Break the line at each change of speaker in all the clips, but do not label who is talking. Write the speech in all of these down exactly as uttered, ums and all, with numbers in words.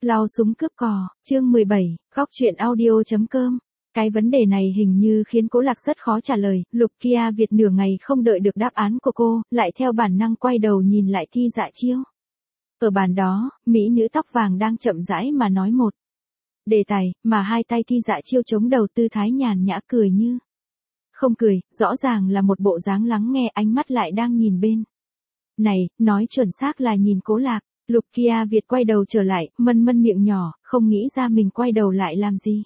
Lao súng cướp cò, chương mười bảy, góc truyện audio.com. Cái vấn đề này hình như khiến Cố Lạc rất khó trả lời, Lục Kia Việt nửa ngày không đợi được đáp án của cô, lại theo bản năng quay đầu nhìn lại Thi Dạ Chiêu. Ở bàn đó, mỹ nữ tóc vàng đang chậm rãi mà nói một đề tài, mà hai tay Thi Dạ Chiêu chống đầu tư thái nhàn nhã cười như không cười, rõ ràng là một bộ dáng lắng nghe, ánh mắt lại đang nhìn bên này, nói chuẩn xác là nhìn Cố Lạc. Lục Kia Việt quay đầu trở lại, mân mân miệng nhỏ, không nghĩ ra mình quay đầu lại làm gì.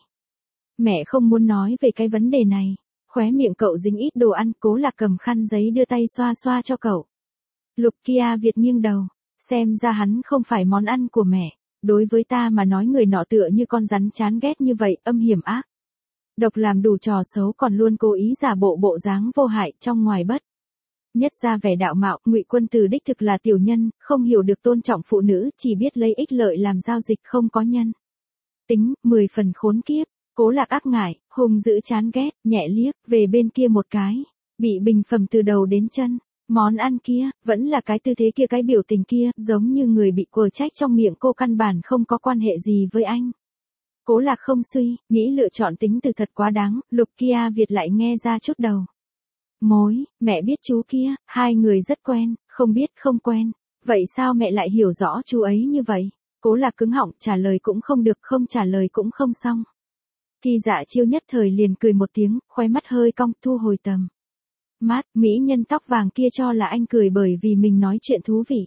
Mẹ không muốn nói về cái vấn đề này. Khóe miệng cậu dính ít đồ ăn, Cố Lạc cầm khăn giấy đưa tay xoa xoa cho cậu. Lục Kia Việt nghiêng đầu, xem ra hắn không phải món ăn của mẹ. Đối với ta mà nói người nọ tựa như con rắn chán ghét như vậy, âm hiểm ác. Độc làm đủ trò xấu còn luôn cố ý giả bộ bộ dáng vô hại trong ngoài bất. Nhất ra vẻ đạo mạo, Ngụy Quân Tử đích thực là tiểu nhân, không hiểu được tôn trọng phụ nữ, chỉ biết lấy ích lợi làm giao dịch, không có nhân tính, mười phần khốn kiếp. Cố Lạc ác ngại, hung dữ chán ghét, nhẹ liếc về bên kia một cái, bị bình phẩm từ đầu đến chân. Món ăn kia, vẫn là cái tư thế kia, cái biểu tình kia, giống như người bị quở trách trong miệng cô, căn bản không có quan hệ gì với anh. Cố Lạc không suy, nghĩ lựa chọn tính từ thật quá đáng, Lục Kia Việt lại nghe ra chút đầu mối, mẹ biết chú kia, hai người rất quen, không biết không quen. Vậy sao mẹ lại hiểu rõ chú ấy như vậy? Cố Lạc cứng họng, trả lời cũng không được, không trả lời cũng không xong. Thi Dạ Chiêu nhất thời liền cười một tiếng, khóe mắt hơi cong, thu hồi tầm mắt, mỹ nhân tóc vàng kia cho là anh cười bởi vì mình nói chuyện thú vị.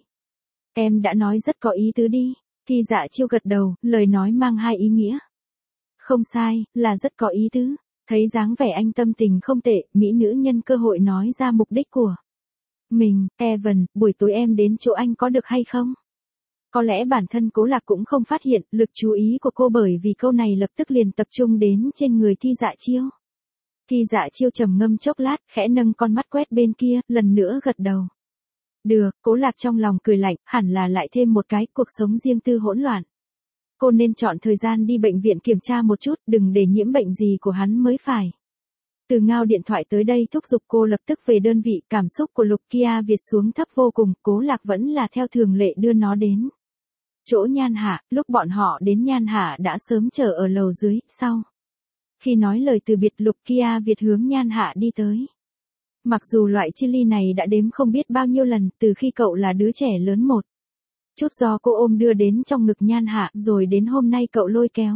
Em đã nói rất có ý tứ đi. Thi Dạ Chiêu gật đầu, lời nói mang hai ý nghĩa. Không sai, là rất có ý tứ. Thấy dáng vẻ anh tâm tình không tệ, mỹ nữ nhân cơ hội nói ra mục đích của mình. Evan, buổi tối em đến chỗ anh có được hay không? Có lẽ bản thân Cố Lạc cũng không phát hiện lực chú ý của cô, bởi vì câu này lập tức liền tập trung đến trên người Thi Dạ Chiêu. Thi Dạ Chiêu trầm ngâm chốc lát, khẽ nâng con mắt quét bên kia, lần nữa gật đầu. Được, Cố Lạc trong lòng cười lạnh, hẳn là lại thêm một cái cuộc sống riêng tư hỗn loạn. Cô nên chọn thời gian đi bệnh viện kiểm tra một chút, đừng để nhiễm bệnh gì của hắn mới phải. Từ Ngao điện thoại tới đây thúc giục cô lập tức về đơn vị, cảm xúc của Lục Kia Việt xuống thấp vô cùng, Cố Lạc vẫn là theo thường lệ đưa nó đến chỗ Nhan Hạ, lúc bọn họ đến Nhan Hạ đã sớm chờ ở lầu dưới, sau. Khi nói lời từ biệt, Lục Kia Việt hướng Nhan Hạ đi tới. Mặc dù loại chili này đã đếm không biết bao nhiêu lần, từ khi cậu là đứa trẻ lớn một chút do cô ôm đưa đến trong ngực Nhan Hạ, rồi đến hôm nay cậu lôi kéo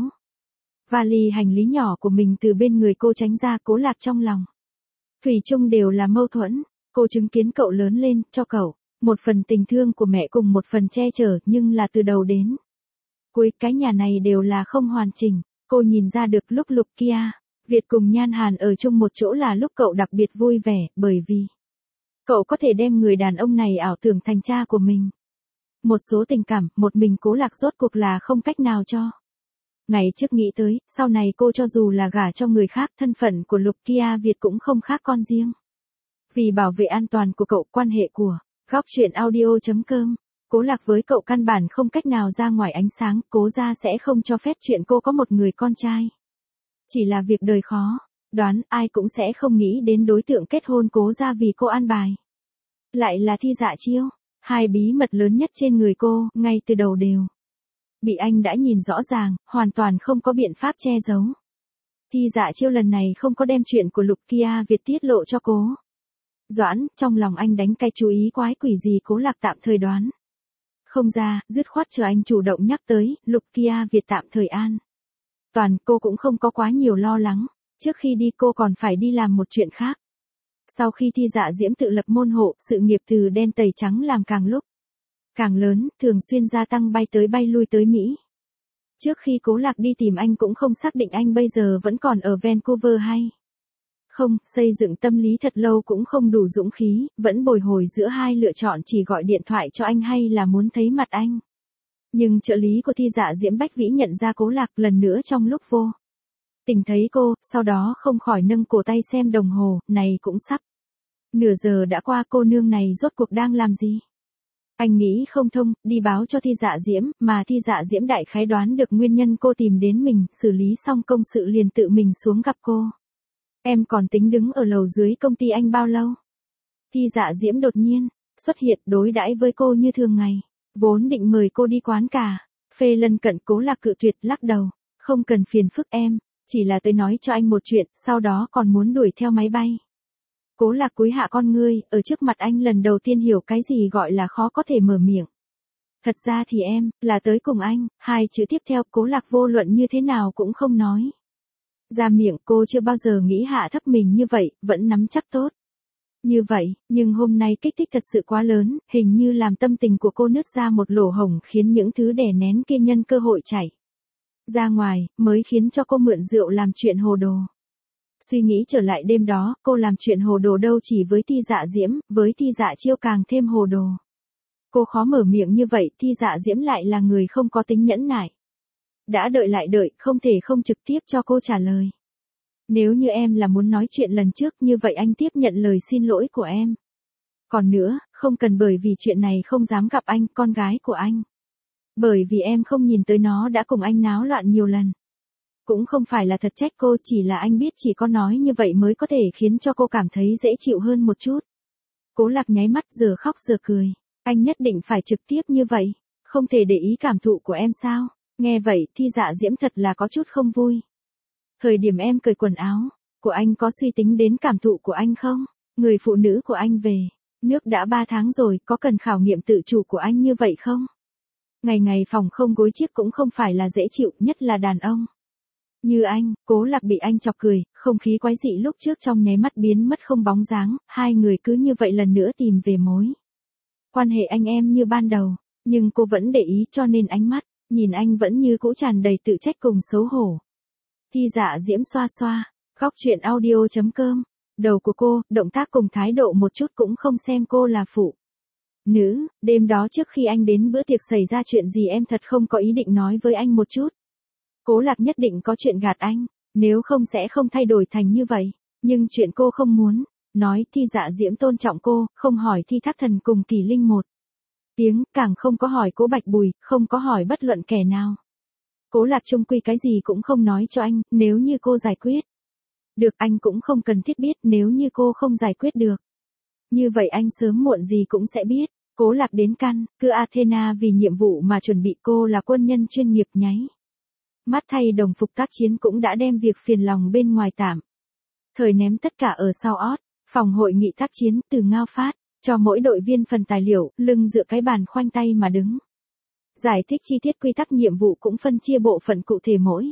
vali hành lý nhỏ của mình từ bên người cô tránh ra. Cố Lạc trong lòng thủy chung đều là mâu thuẫn. Cô chứng kiến cậu lớn lên, cho cậu một phần tình thương của mẹ cùng một phần che chở, nhưng là từ đầu đến cuối cái nhà này đều là không hoàn chỉnh. Cô nhìn ra được lúc Lục Kia Việt cùng Nhan Hàn ở chung một chỗ là lúc cậu đặc biệt vui vẻ, bởi vì cậu có thể đem người đàn ông này ảo tưởng thành cha của mình. Một số tình cảm, một mình Cố Lạc rốt cuộc là không cách nào cho. Ngày trước nghĩ tới, sau này cô cho dù là gả cho người khác, thân phận của Lục Kia Việt cũng không khác con riêng. Vì bảo vệ an toàn của cậu, quan hệ của góc truyện audio.com, Cố Lạc với cậu căn bản không cách nào ra ngoài ánh sáng, Cố gia sẽ không cho phép chuyện cô có một người con trai. Chỉ là việc đời khó, đoán ai cũng sẽ không nghĩ đến đối tượng kết hôn Cố gia vì cô an bài. Lại là Thi Dạ Chiêu. Hai bí mật lớn nhất trên người cô, ngay từ đầu đều bị anh đã nhìn rõ ràng, hoàn toàn không có biện pháp che giấu. Thi Dạ Chiêu lần này không có đem chuyện của Lục Kia Việt tiết lộ cho Cố Doãn, trong lòng anh đánh cái chú ý quái quỷ gì Cố Lạc tạm thời đoán không ra, dứt khoát chờ anh chủ động nhắc tới, Lục Kia Việt tạm thời an toàn, cô cũng không có quá nhiều lo lắng. Trước khi đi cô còn phải đi làm một chuyện khác. Sau khi Thi Dạ Diễm tự lập môn hộ, sự nghiệp từ đen tẩy trắng làm càng lúc càng lớn, thường xuyên gia tăng bay tới bay lui tới Mỹ. Trước khi Cố Lạc đi tìm anh cũng không xác định anh bây giờ vẫn còn ở Vancouver hay không, xây dựng tâm lý thật lâu cũng không đủ dũng khí, vẫn bồi hồi giữa hai lựa chọn, chỉ gọi điện thoại cho anh hay là muốn thấy mặt anh. Nhưng trợ lý của Thi Dạ Diễm Bách Vĩ nhận ra Cố Lạc lần nữa trong lúc vô tình thấy cô, sau đó không khỏi nâng cổ tay xem đồng hồ, này cũng sắp nửa giờ đã qua, cô nương này rốt cuộc đang làm gì? Anh nghĩ không thông, đi báo cho Thi Dạ Diễm, mà Thi Dạ Diễm đại khái đoán được nguyên nhân cô tìm đến mình, xử lý xong công sự liền tự mình xuống gặp cô. Em còn tính đứng ở lầu dưới công ty anh bao lâu? Thi Dạ Diễm đột nhiên xuất hiện, đối đãi với cô như thường ngày, vốn định mời cô đi quán cà Phê lân cận. Cố Lạc cự tuyệt lắc đầu. Không cần phiền phức em, chỉ là tới nói cho anh một chuyện, sau đó còn muốn đuổi theo máy bay. Cố Lạc cúi hạ con ngươi, ở trước mặt anh lần đầu tiên hiểu cái gì gọi là khó có thể mở miệng. Thật ra thì em, là tới cùng anh. Hai chữ tiếp theo Cố Lạc vô luận như thế nào cũng không nói ra miệng. Cô chưa bao giờ nghĩ hạ thấp mình như vậy, vẫn nắm chắc tốt như vậy, nhưng hôm nay kích thích thật sự quá lớn, hình như làm tâm tình của cô nứt ra một lỗ hổng, khiến những thứ đè nén kia nhân cơ hội chảy ra ngoài, mới khiến cho cô mượn rượu làm chuyện hồ đồ. Suy nghĩ trở lại đêm đó, cô làm chuyện hồ đồ đâu chỉ với Ti Dạ Diễm, với Ti Dạ Chiêu càng thêm hồ đồ. Cô khó mở miệng như vậy, Ti Dạ Diễm lại là người không có tính nhẫn nại. Đã đợi lại đợi, không thể không trực tiếp cho cô trả lời. Nếu như em là muốn nói chuyện lần trước như vậy anh tiếp nhận lời xin lỗi của em. Còn nữa, không cần bởi vì chuyện này không dám gặp anh, con gái của anh. Bởi vì em không nhìn tới nó đã cùng anh náo loạn nhiều lần. Cũng không phải là thật trách cô, chỉ là anh biết chỉ có nói như vậy mới có thể khiến cho cô cảm thấy dễ chịu hơn một chút. Cố Lạc nháy mắt giờ khóc giờ cười. Anh nhất định phải trực tiếp như vậy, không thể để ý cảm thụ của em sao? Nghe vậy Thi Dạ Diễm thật là có chút không vui. Thời điểm em cởi quần áo của anh có suy tính đến cảm thụ của anh không? Người phụ nữ của anh về nước đã ba tháng rồi, có cần khảo nghiệm tự chủ của anh như vậy không? Ngày ngày phòng không gối chiếc cũng không phải là dễ chịu, nhất là đàn ông như anh. Cố Lạc bị anh chọc cười, không khí quái dị lúc trước trong nháy mắt biến mất không bóng dáng, hai người cứ như vậy lần nữa tìm về mối quan hệ anh em như ban đầu, nhưng cô vẫn để ý cho nên ánh mắt nhìn anh vẫn như cũ tràn đầy tự trách cùng xấu hổ. Thi Dạ Diễm xoa xoa, góc truyện audio chấm com, đầu của cô, động tác cùng thái độ một chút cũng không xem cô là phụ nữ. Đêm đó trước khi anh đến bữa tiệc xảy ra chuyện gì em thật không có ý định nói với anh một chút. Cố Lạc nhất định có chuyện gạt anh, nếu không sẽ không thay đổi thành như vậy, nhưng chuyện cô không muốn nói. Thi Dạ Diễm tôn trọng cô, không hỏi Thi Thác Thần cùng Kỳ Linh một tiếng, càng không có hỏi Cố Bạch Bùi, không có hỏi bất luận kẻ nào. Cố Lạc chung quy cái gì cũng không nói cho anh, nếu như cô giải quyết được anh cũng không cần thiết biết, nếu như cô không giải quyết được, như vậy anh sớm muộn gì cũng sẽ biết. Cố Lạc đến căn cứ Athena vì nhiệm vụ mà chuẩn bị, cô là quân nhân chuyên nghiệp nháy mắt thay đồng phục tác chiến cũng đã đem việc phiền lòng bên ngoài tạm thời ném tất cả ở sau ót. Phòng hội nghị tác chiến, Từ Ngao phát cho mỗi đội viên phần tài liệu, lưng dựa cái bàn khoanh tay mà đứng. Giải thích chi tiết quy tắc nhiệm vụ, cũng phân chia bộ phận cụ thể mỗi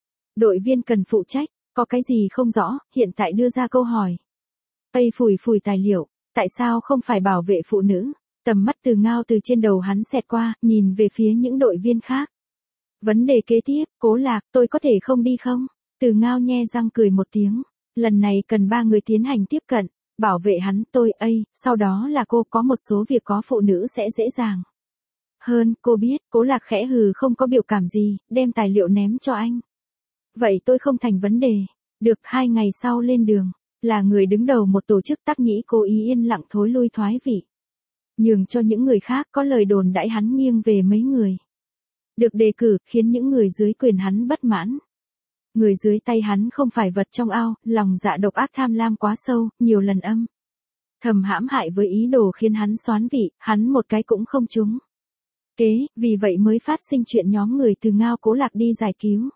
đội viên cần phụ trách. Có cái gì không rõ, hiện tại đưa ra câu hỏi. Tây phủi phủi tài liệu, tại sao không phải bảo vệ phụ nữ? Tầm mắt Từ Ngao từ trên đầu hắn xẹt qua, nhìn về phía những đội viên khác. Vấn đề kế tiếp, Cố Lạc, tôi có thể không đi không? Từ Ngao nhe răng cười một tiếng. Lần này cần ba người tiến hành tiếp cận, bảo vệ hắn. Tôi, ây, sau đó là cô, có một số việc có phụ nữ sẽ dễ dàng hơn, cô biết. Cố Lạc khẽ hừ không có biểu cảm gì, đem tài liệu ném cho anh. Vậy tôi không thành vấn đề. Được. Hai ngày sau lên đường, là người đứng đầu một tổ chức, Tác Nhĩ cố ý yên lặng thối lui thoái vị, nhường cho những người khác. Có lời đồn đãi hắn nghiêng về mấy người được đề cử, khiến những người dưới quyền hắn bất mãn. Người dưới tay hắn không phải vật trong ao, lòng dạ độc ác tham lam quá sâu, nhiều lần âm thầm hãm hại với ý đồ khiến hắn soán vị, hắn một cái cũng không trúng kế, vì vậy mới phát sinh chuyện nhóm người Từ Ngao Cố Lạc đi giải cứu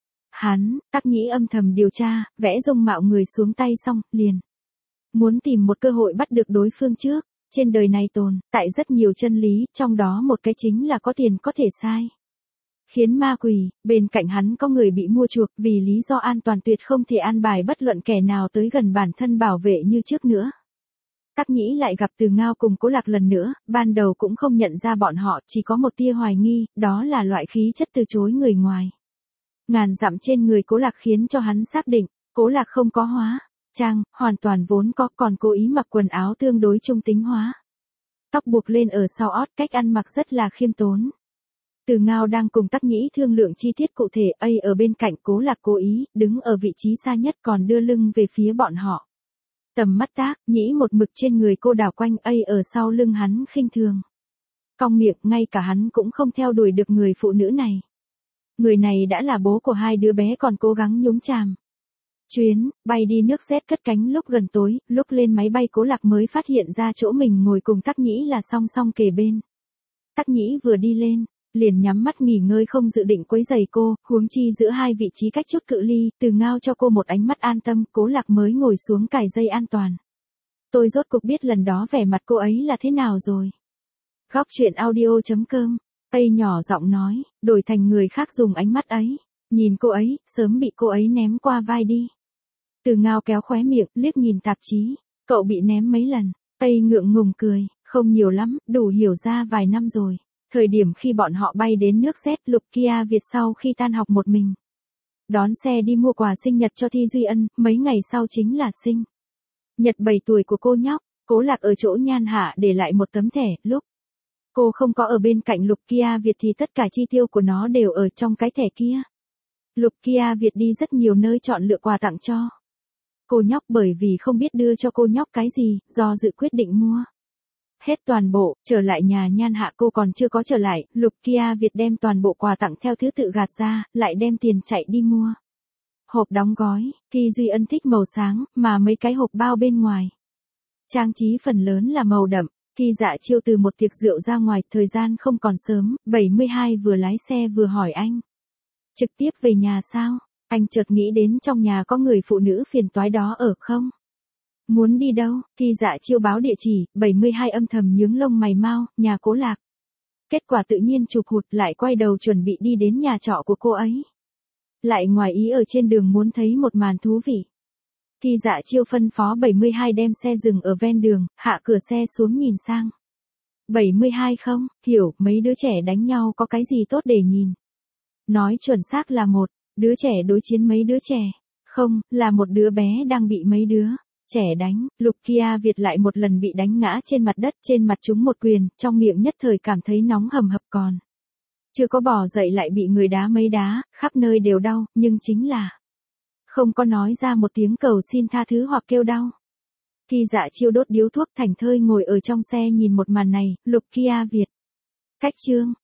hắn. Tác Nhĩ âm thầm điều tra, vẽ dung mạo người xuống tay xong, liền muốn tìm một cơ hội bắt được đối phương trước. Trên đời này tồn tại rất nhiều chân lý, trong đó một cái chính là có tiền có thể sai khiến ma quỷ. Bên cạnh hắn có người bị mua chuộc, vì lý do an toàn tuyệt không thể an bài bất luận kẻ nào tới gần bản thân bảo vệ như trước nữa. Tác Nhĩ lại gặp Từ Ngao cùng Cố Lạc lần nữa, ban đầu cũng không nhận ra bọn họ, chỉ có một tia hoài nghi, đó là loại khí chất từ chối người ngoài ngàn dặm trên người Cố Lạc khiến cho hắn xác định, Cố Lạc không có hóa trang, hoàn toàn vốn có, còn cố ý mặc quần áo tương đối trung tính hóa. Tóc buộc lên ở sau ót, cách ăn mặc rất là khiêm tốn. Từ Ngao đang cùng Tác Nhĩ thương lượng chi tiết cụ thể, ấy ở bên cạnh. Cố Lạc cố ý đứng ở vị trí xa nhất, còn đưa lưng về phía bọn họ. Tầm mắt Tác Nhĩ một mực trên người cô đảo quanh, ấy ở sau lưng hắn khinh thường cong miệng, ngay cả hắn cũng không theo đuổi được người phụ nữ này. Người này đã là bố của hai đứa bé, còn cố gắng nhúng chàm chuyến bay đi nước Z cất cánh lúc gần tối. Lúc lên máy bay Cố Lạc mới phát hiện ra chỗ mình ngồi cùng Tác Nhĩ là song song kề bên. Tác Nhĩ vừa đi lên, liền nhắm mắt nghỉ ngơi không dự định quấy rầy cô, huống chi giữa hai vị trí cách chút cự ly, Từ Ngao cho cô một ánh mắt an tâm, Cố Lạc mới ngồi xuống cài dây an toàn. Tôi rốt cuộc biết lần đó vẻ mặt cô ấy là thế nào rồi. Góc truyện audio.com, Tây nhỏ giọng nói, đổi thành người khác dùng ánh mắt ấy, nhìn cô ấy, sớm bị cô ấy ném qua vai đi. Từ Ngao kéo khóe miệng, liếc nhìn tạp chí, cậu bị ném mấy lần, Tây ngượng ngùng cười, không nhiều lắm, đủ hiểu ra vài năm rồi. Thời điểm khi bọn họ bay đến nước Z, Lục Kia Việt sau khi tan học một mình. Đón xe đi mua quà sinh nhật cho Thi Duy Ân, mấy ngày sau chính là sinh nhật bảy tuổi của cô nhóc. Cố Lạc ở chỗ Nhan Hạ để lại một tấm thẻ, lúc cô không có ở bên cạnh Lục Kia Việt thì tất cả chi tiêu của nó đều ở trong cái thẻ kia. Lục Kia Việt đi rất nhiều nơi chọn lựa quà tặng cho cô nhóc, bởi vì không biết đưa cho cô nhóc cái gì, do dự quyết định mua hết toàn bộ. Trở lại nhà Nhan Hạ cô còn chưa có trở lại, Lục Kia Việt đem toàn bộ quà tặng theo thứ tự gạt ra, lại đem tiền chạy đi mua hộp đóng gói. Thi Duy Ân thích màu sáng, mà mấy cái hộp bao bên ngoài trang trí phần lớn là màu đậm. Thi Dạ Chiêu từ một tiệc rượu ra ngoài, thời gian không còn sớm, bảy mươi hai vừa lái xe vừa hỏi anh, trực tiếp về nhà sao? Anh chợt nghĩ đến trong nhà có người phụ nữ phiền toái đó ở không? Muốn đi đâu? Thi Dạ Chiêu báo địa chỉ, bảy mươi hai âm thầm nhướng lông mày mau, nhà Cố Lạc. Kết quả tự nhiên chụp hụt, lại quay đầu chuẩn bị đi đến nhà trọ của cô ấy. Lại ngoài ý ở trên đường muốn thấy một màn thú vị. Thi Dạ Chiêu phân phó bảy mươi hai đem xe dừng ở ven đường, hạ cửa xe xuống nhìn sang. bảy mươi hai không, hiểu, mấy đứa trẻ đánh nhau có cái gì tốt để nhìn. Nói chuẩn xác là một đứa trẻ đối chiến mấy đứa trẻ. Không, là một đứa bé đang bị mấy đứa trẻ đánh. Lục Kia Việt lại một lần bị đánh ngã trên mặt đất, trên mặt trúng một quyền, trong miệng nhất thời cảm thấy nóng hầm hập, còn chưa có bò dậy lại bị người đá mấy đá, khắp nơi đều đau, nhưng chính là không có nói ra một tiếng cầu xin tha thứ hoặc kêu đau. Thi Dạ Chiêu đốt điếu thuốc thảnh thơi ngồi ở trong xe nhìn một màn này. Lục Kia Việt cách chương